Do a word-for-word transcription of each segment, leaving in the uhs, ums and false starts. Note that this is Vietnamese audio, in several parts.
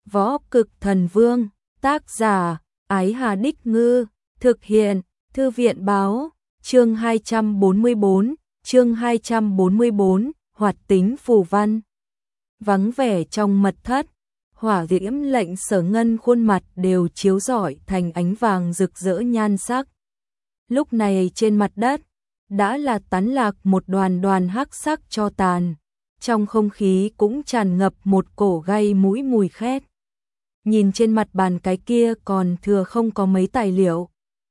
Võ Cực Thần Vương, tác giả, Ái Hà Đích Ngư, thực hiện, Thư viện Báo, chương hai trăm bốn mươi bốn, chương hai trăm bốn mươi bốn, hoạt tính phù văn. Vắng vẻ trong mật thất, hỏa diễm lệnh Sở Ngân khuôn mặt đều chiếu rọi thành ánh vàng rực rỡ nhan sắc. Lúc này trên mặt đất, đã là tán lạc một đoàn đoàn hắc sắc tro tàn, trong không khí cũng tràn ngập một cổ gây mũi mùi khét. Nhìn trên mặt bàn cái kia còn thừa không có mấy tài liệu.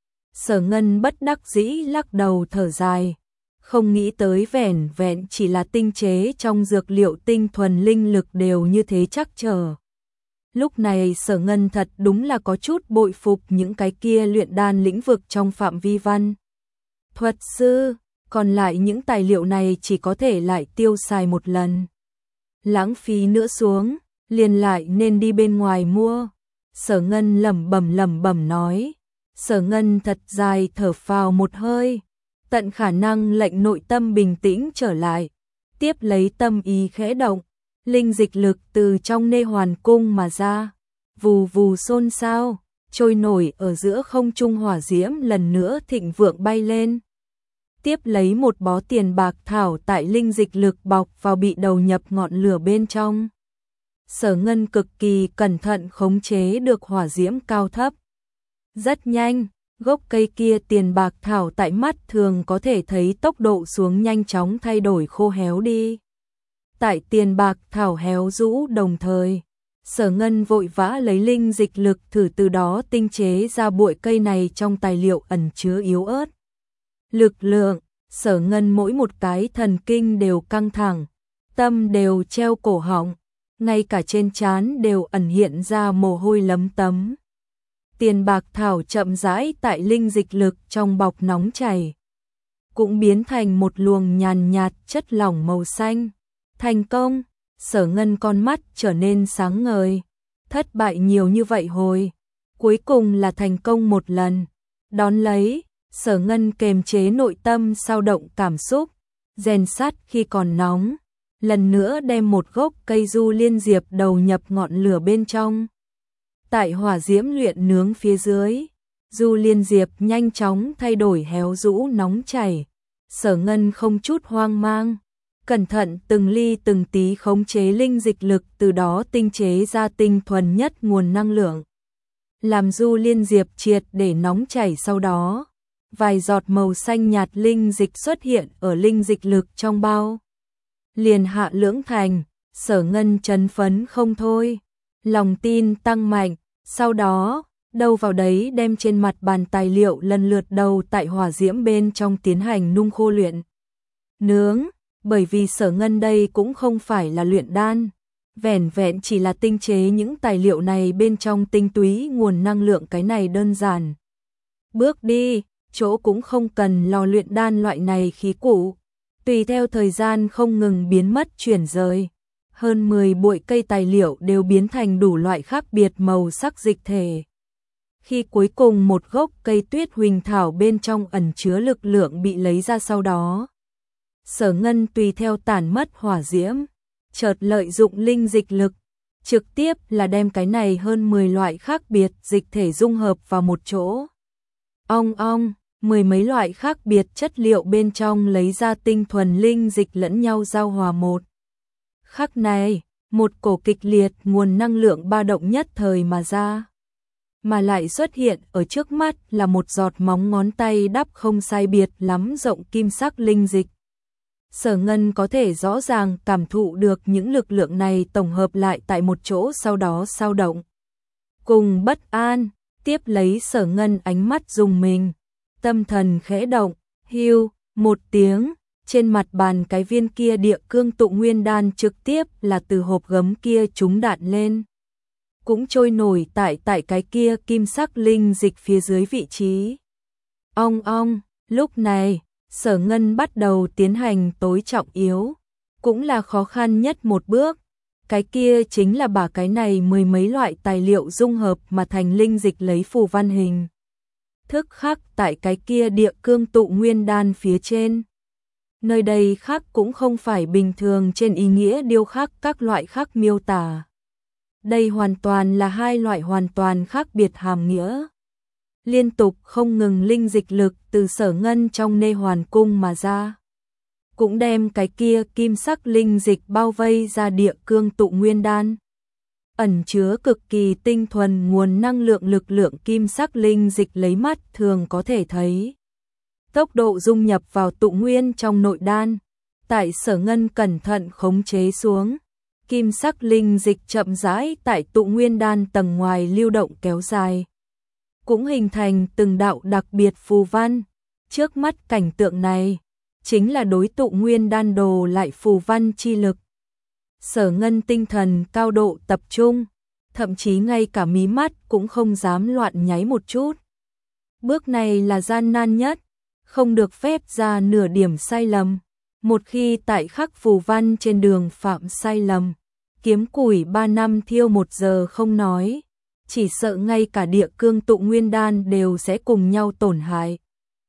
Sở Ngân bất đắc dĩ lắc đầu thở dài, không nghĩ tới vẻn vẹn chỉ là tinh chế trong dược liệu tinh thuần linh lực đều như thế chắc trở. Lúc này Sở Ngân thật đúng là có chút bội phục những cái kia luyện đan lĩnh vực trong phạm vi văn thuật sư, còn lại những tài liệu này chỉ có thể lại tiêu xài một lần. Lãng phí nữa xuống, liền lại nên đi bên ngoài mua. Sở Ngân lẩm bẩm lẩm bẩm nói. Sở Ngân thật dài thở phào một hơi, tận khả năng lệnh nội tâm bình tĩnh trở lại, tiếp lấy tâm ý khẽ động, linh dịch lực từ trong nê hoàn cung mà ra, vù vù xôn xao, trôi nổi ở giữa không trung hỏa diễm lần nữa thịnh vượng bay lên. Tiếp lấy một bó tiền bạc thảo tại linh dịch lực bọc vào bị đầu nhập ngọn lửa bên trong. Sở Ngân cực kỳ cẩn thận khống chế được hỏa diễm cao thấp. Rất nhanh, gốc cây kia tiền bạc thảo tại mắt thường có thể thấy tốc độ xuống nhanh chóng thay đổi khô héo đi. Tại tiền bạc thảo héo rũ đồng thời, Sở Ngân vội vã lấy linh dịch lực thử từ đó tinh chế ra bụi cây này trong tài liệu ẩn chứa yếu ớt lực lượng. Sở Ngân mỗi một cái thần kinh đều căng thẳng, tâm đều treo cổ họng, ngay cả trên trán đều ẩn hiện ra mồ hôi lấm tấm. Tiền bạc thảo chậm rãi tại linh dịch lực trong bọc nóng chảy, cũng biến thành một luồng nhàn nhạt chất lỏng màu xanh. Thành công, Sở Ngân con mắt trở nên sáng ngời. Thất bại nhiều như vậy hồi, cuối cùng là thành công một lần. Đón lấy, Sở Ngân kềm chế nội tâm sao động cảm xúc, rèn sắt khi còn nóng, lần nữa đem một gốc cây du liên diệp đầu nhập ngọn lửa bên trong. Tại hỏa diễm luyện nướng phía dưới, du liên diệp nhanh chóng thay đổi héo rũ nóng chảy. Sở Ngân không chút hoang mang, cẩn thận từng ly từng tí khống chế linh dịch lực, từ đó tinh chế ra tinh thuần nhất nguồn năng lượng. Làm du liên diệp triệt để nóng chảy sau đó, vài giọt màu xanh nhạt linh dịch xuất hiện ở linh dịch lực trong bao. Liền hạ lưỡng thành, Sở Ngân chấn phấn không thôi, lòng tin tăng mạnh, sau đó, đâu vào đấy đem trên mặt bàn tài liệu lần lượt đầu tại hỏa diễm bên trong tiến hành nung khô luyện nướng, bởi vì Sở Ngân đây cũng không phải là luyện đan, vẻn vẹn chỉ là tinh chế những tài liệu này bên trong tinh túy nguồn năng lượng, cái này đơn giản. Bước đi, chỗ cũng không cần lò luyện đan loại này khí cụ, tùy theo thời gian không ngừng biến mất chuyển rời. Hơn mười bụi cây tài liệu đều biến thành đủ loại khác biệt màu sắc dịch thể. Khi cuối cùng một gốc cây tuyết huỳnh thảo bên trong ẩn chứa lực lượng bị lấy ra sau đó, Sở Ngân tùy theo tản mất hỏa diễm, chợt lợi dụng linh dịch lực, trực tiếp là đem cái này hơn mười loại khác biệt dịch thể dung hợp vào một chỗ. Ong ong, mười mấy loại khác biệt chất liệu bên trong lấy ra tinh thuần linh dịch lẫn nhau giao hòa một khắc này, một cổ kịch liệt nguồn năng lượng ba động nhất thời mà ra. Mà lại xuất hiện ở trước mắt là một giọt móng ngón tay đắp không sai biệt lắm rộng kim sắc linh dịch. Sở Ngân có thể rõ ràng cảm thụ được những lực lượng này tổng hợp lại tại một chỗ, sau đó sao động cùng bất an. Tiếp lấy Sở Ngân ánh mắt rùng mình, tâm thần khẽ động, hiu một tiếng, trên mặt bàn cái viên kia địa cương tụ nguyên đan trực tiếp là từ hộp gấm kia trúng đạn lên, cũng trôi nổi tại tại cái kia kim sắc linh dịch phía dưới vị trí. Ong ong, lúc này, Sở Ngân bắt đầu tiến hành tối trọng yếu, cũng là khó khăn nhất một bước. Cái kia chính là把cái này mười mấy loại tài liệu dung hợp mà thành linh dịch lấy phù văn hình thức khắc tại cái kia địa cương tụ nguyên đan phía trên. Nơi đây khắc cũng không phải bình thường trên ý nghĩa điêu khắc các loại khắc miêu tả. Đây hoàn toàn là hai loại hoàn toàn khác biệt hàm nghĩa. Liên tục không ngừng linh dịch lực từ Sở Ngân trong Nê Hoàn Cung mà ra, cũng đem cái kia kim sắc linh dịch bao vây ra địa cương tụ nguyên đan. Ẩn chứa cực kỳ tinh thuần nguồn năng lượng lực lượng kim sắc linh dịch lấy mắt thường có thể thấy. Tốc độ dung nhập vào tụ nguyên trong nội đan, tại Sở Ngân cẩn thận khống chế xuống, kim sắc linh dịch chậm rãi tại tụ nguyên đan tầng ngoài lưu động kéo dài, cũng hình thành từng đạo đặc biệt phù văn. Trước mắt cảnh tượng này chính là đối tụ nguyên đan đồ lại phù văn chi lực. Sở Ngân tinh thần cao độ tập trung, thậm chí ngay cả mí mắt cũng không dám loạn nháy một chút. Bước này là gian nan nhất, không được phép ra nửa điểm sai lầm. Một khi tại khắc phù văn trên đường phạm sai lầm, kiếm củi ba năm thiêu một giờ không nói, chỉ sợ ngay cả địa cương tụ nguyên đan đều sẽ cùng nhau tổn hại.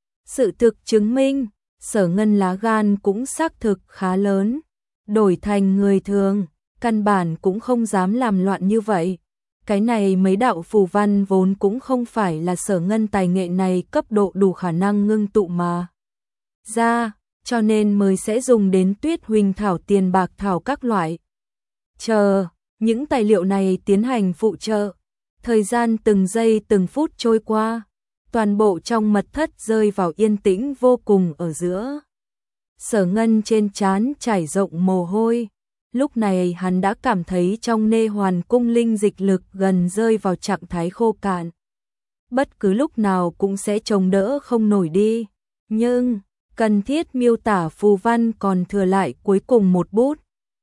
Sự thực chứng minh, Sở Ngân lá gan cũng xác thực khá lớn, đổi thành người thường, căn bản cũng không dám làm loạn như vậy. Cái này mấy đạo phù văn vốn cũng không phải là Sở Ngân tài nghệ này cấp độ đủ khả năng ngưng tụ mà ra, cho nên mới sẽ dùng đến tuyết huỳnh thảo, tiền bạc thảo các loại. Chờ, những tài liệu này tiến hành phụ trợ, thời gian từng giây từng phút trôi qua, toàn bộ trong mật thất rơi vào yên tĩnh vô cùng ở giữa. Sở Ngân trên trán trải rộng mồ hôi, lúc này hắn đã cảm thấy trong Nê Hoàn Cung linh dịch lực gần rơi vào trạng thái khô cạn. Bất cứ lúc nào cũng sẽ chống đỡ không nổi đi, nhưng cần thiết miêu tả phù văn còn thừa lại cuối cùng một bút.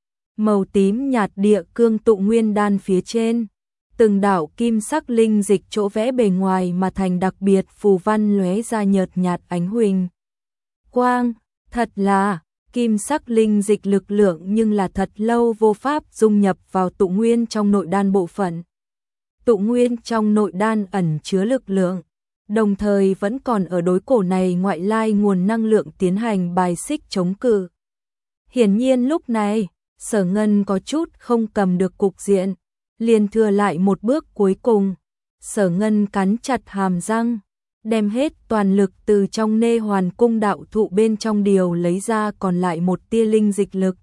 Màu tím nhạt địa cương tụ nguyên đan phía trên, từng đạo kim sắc linh dịch chỗ vẽ bề ngoài mà thành đặc biệt phù văn lóe ra nhợt nhạt ánh huỳnh quang. Thật là kim sắc linh dịch lực lượng, nhưng là thật lâu vô pháp dung nhập vào tụ nguyên trong nội đan bộ phận. Tụ nguyên trong nội đan ẩn chứa lực lượng, đồng thời vẫn còn ở đối cổ này ngoại lai nguồn năng lượng tiến hành bài xích chống cự. Hiển nhiên lúc này, Sở Ngân có chút không cầm được cục diện, liền thừa lại một bước cuối cùng. Sở Ngân cắn chặt hàm răng, đem hết toàn lực từ trong Nê Hoàn Cung đạo thụ bên trong điều lấy ra còn lại một tia linh dịch lực.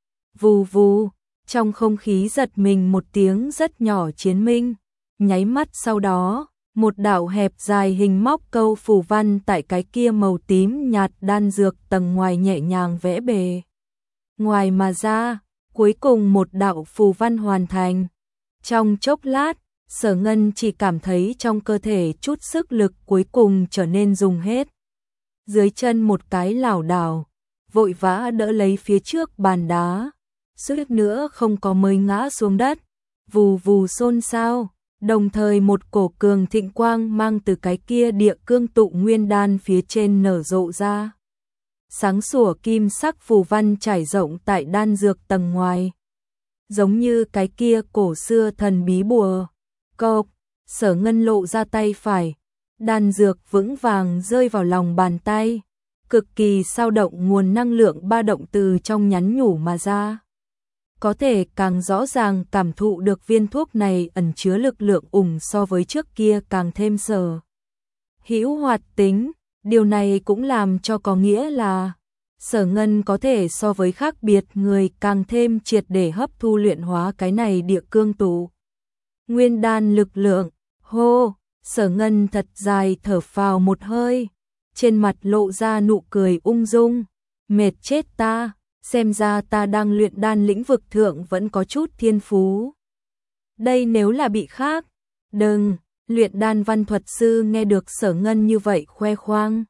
Vù vù, trong không khí giật mình một tiếng rất nhỏ chiến minh, nháy mắt sau đó, một đạo hẹp dài hình móc câu phù văn tại cái kia màu tím nhạt đan dược tầng ngoài nhẹ nhàng vẽ bề ngoài mà ra, cuối cùng một đạo phù văn hoàn thành. Trong chốc lát, Sở Ngân chỉ cảm thấy trong cơ thể chút sức lực cuối cùng trở nên dùng hết. Dưới chân một cái lảo đảo, vội vã đỡ lấy phía trước bàn đá, suýt nữa không có mới ngã xuống đất. Vù vù xôn xao, đồng thời một cổ cường thịnh quang mang từ cái kia địa cương tụ nguyên đan phía trên nở rộ ra. Sáng sủa kim sắc phù văn trải rộng tại đan dược tầng ngoài, giống như cái kia cổ xưa thần bí bùa. Cộc, Sở Ngân lộ ra tay phải, đan dược vững vàng rơi vào lòng bàn tay, cực kỳ sao động nguồn năng lượng ba động từ trong nhắn nhủ mà ra. Có thể càng rõ ràng cảm thụ được viên thuốc này ẩn chứa lực lượng ủng so với trước kia càng thêm sở hữu hoạt tính. Điều này cũng làm cho có nghĩa là Sở Ngân có thể so với khác biệt người càng thêm triệt để hấp thu luyện hóa cái này địa cương tụ nguyên đan lực lượng. Hô, Sở Ngân thật dài thở phào một hơi, trên mặt lộ ra nụ cười ung dung. Mệt chết ta, xem ra ta đang luyện đan lĩnh vực thượng vẫn có chút thiên phú. Đây nếu là bị khác, đừng, luyện đan văn thuật sư nghe được Sở Ngân như vậy khoe khoang,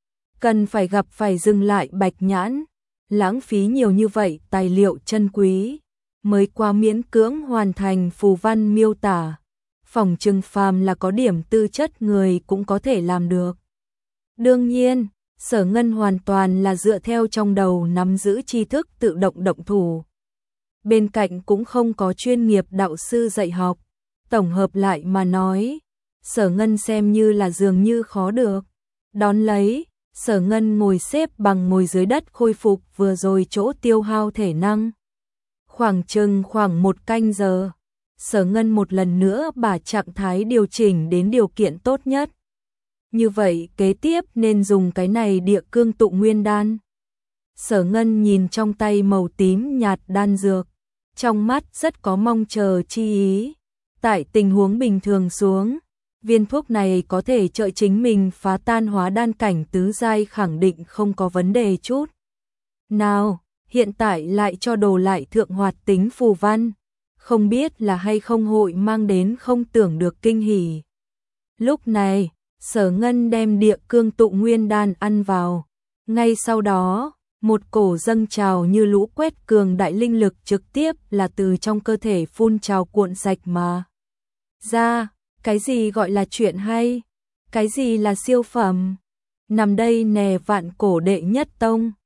cần phải gặp phải dừng lại bạch nhãn, lãng phí nhiều như vậy tài liệu chân quý, mới qua miễn cưỡng hoàn thành phù văn miêu tả. Phỏng chừng phàm là có điểm tư chất người cũng có thể làm được. Đương nhiên, Sở Ngân hoàn toàn là dựa theo trong đầu nắm giữ tri thức tự động động thủ. Bên cạnh cũng không có chuyên nghiệp đạo sư dạy học. Tổng hợp lại mà nói, Sở Ngân xem như là dường như khó được. Đón lấy, Sở Ngân ngồi xếp bằng ngồi dưới đất khôi phục vừa rồi chỗ tiêu hao thể năng. Khoảng chừng khoảng một canh giờ, Sở Ngân một lần nữa把trạng thái điều chỉnh đến điều kiện tốt nhất. Như vậy kế tiếp nên dùng cái này địa cương tụ nguyên đan. Sở Ngân nhìn trong tay màu tím nhạt đan dược, trong mắt rất có mong chờ chi ý. Tại tình huống bình thường xuống, viên thuốc này có thể trợ chính mình phá tan hóa đan cảnh tứ giai khẳng định không có vấn đề chút. Nào, hiện tại lại cho đồ lại thượng hoạt tính phù văn, không biết là hay không hội mang đến không tưởng được kinh hỉ. Lúc này, Sở Ngân đem địa cương tụ nguyên đan ăn vào, ngay sau đó, một cổ dâng trào như lũ quét cường đại linh lực trực tiếp là từ trong cơ thể phun trào cuộn sạch mà ra. Cái gì gọi là chuyện hay? Cái gì là siêu phẩm? Nằm đây nè vạn cổ đệ nhất tông.